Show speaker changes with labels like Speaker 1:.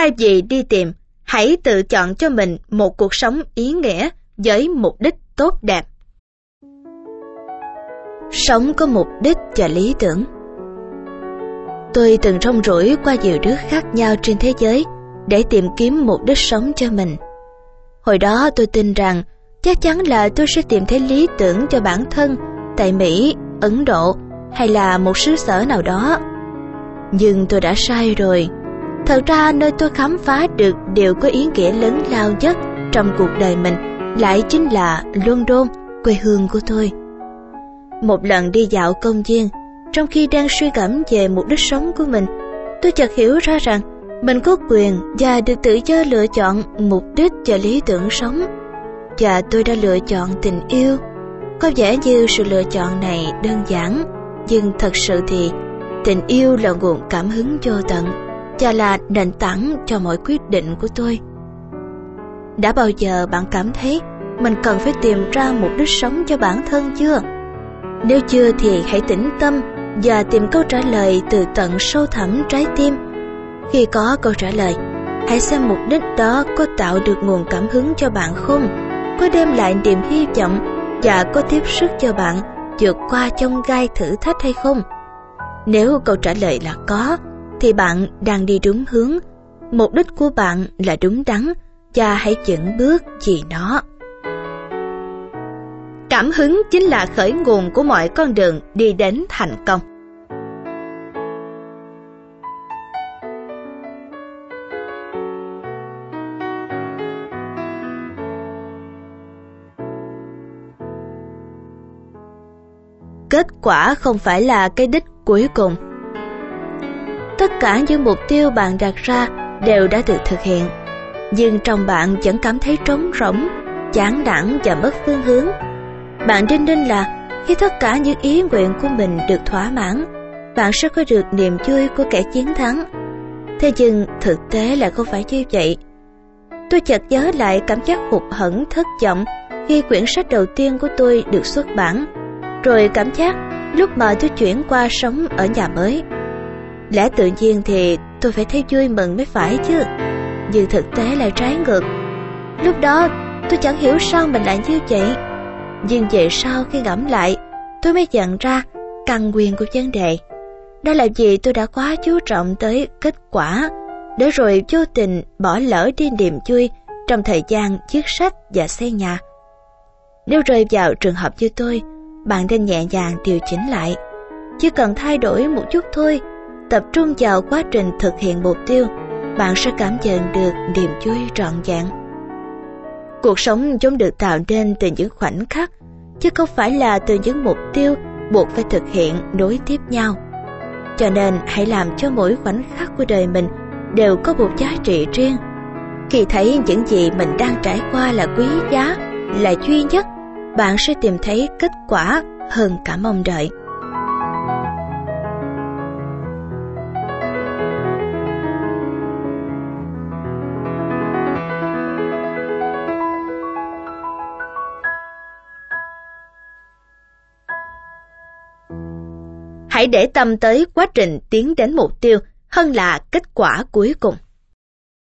Speaker 1: Thay vì đi tìm, hãy tự chọn cho mình một cuộc sống ý nghĩa với mục đích tốt đẹp. Sống có mục đích và lý tưởng. Tôi từng rong ruổi qua nhiều nước khác nhau trên thế giới để tìm kiếm mục đích sống cho mình. Hồi đó tôi tin rằng chắc chắn là tôi sẽ tìm thấy lý tưởng cho bản thân tại Mỹ, Ấn Độ hay là một xứ sở nào đó. Nhưng tôi đã sai rồi. Thật ra nơi tôi khám phá được điều có ý nghĩa lớn lao nhất trong cuộc đời mình lại chính là London, quê hương của tôi. Một lần đi dạo công viên, trong khi đang suy gẫm về mục đích sống của mình, tôi chợt hiểu ra rằng mình có quyền và được tự do lựa chọn mục đích và lý tưởng sống. Và tôi đã lựa chọn tình yêu. Có vẻ như sự lựa chọn này đơn giản, nhưng thật sự thì tình yêu là nguồn cảm hứng vô tận và là nền tảng cho mọi quyết định của tôi. Đã bao giờ bạn cảm thấy mình cần phải tìm ra mục đích sống cho bản thân chưa? Nếu chưa thì hãy tĩnh tâm và tìm câu trả lời từ tận sâu thẳm trái tim. Khi có câu trả lời, hãy xem mục đích đó có tạo được nguồn cảm hứng cho bạn không, có đem lại niềm hy vọng và có tiếp sức cho bạn vượt qua chông gai thử thách hay không. Nếu câu trả lời là có, thì bạn đang đi đúng hướng, mục đích của bạn là đúng đắn và hãy chững bước vì nó. Cảm hứng chính là khởi nguồn của mọi con đường đi đến thành công. Kết quả không phải là cái đích cuối cùng. Tất cả những mục tiêu bạn đặt ra đều đã được thực hiện, nhưng trong bạn vẫn cảm thấy trống rỗng, chán nản và mất phương hướng. Bạn đinh ninh là khi tất cả những ý nguyện của mình được thỏa mãn, bạn sẽ có được niềm vui của kẻ chiến thắng. Thế nhưng thực tế là không phải như vậy. Tôi chợt nhớ lại cảm giác hụt hẫng thất vọng khi quyển sách đầu tiên của tôi được xuất bản, rồi cảm giác lúc mà tôi chuyển qua sống ở nhà mới. Lẽ tự nhiên thì tôi phải thấy vui mừng mới phải chứ, nhưng thực tế là trái ngược. Lúc đó tôi chẳng hiểu sao mình lại như vậy, nhưng về sau khi ngẫm lại, tôi mới nhận ra căn nguyên của vấn đề. Đó là vì tôi đã quá chú trọng tới kết quả, để rồi vô tình bỏ lỡ đi niềm vui trong thời gian viết sách và xây nhà. Nếu rơi vào trường hợp như tôi, bạn nên nhẹ nhàng điều chỉnh lại. Chỉ cần thay đổi một chút thôi, tập trung vào quá trình thực hiện mục tiêu, bạn sẽ cảm nhận được niềm vui trọn vẹn. Cuộc sống vốn được tạo nên từ những khoảnh khắc, chứ không phải là từ những mục tiêu buộc phải thực hiện nối tiếp nhau. Cho nên hãy làm cho mỗi khoảnh khắc của đời mình đều có một giá trị riêng. Khi thấy những gì mình đang trải qua là quý giá, là duy nhất, bạn sẽ tìm thấy kết quả hơn cả mong đợi. Hãy để tâm tới quá trình tiến đến mục tiêu hơn là kết quả cuối cùng.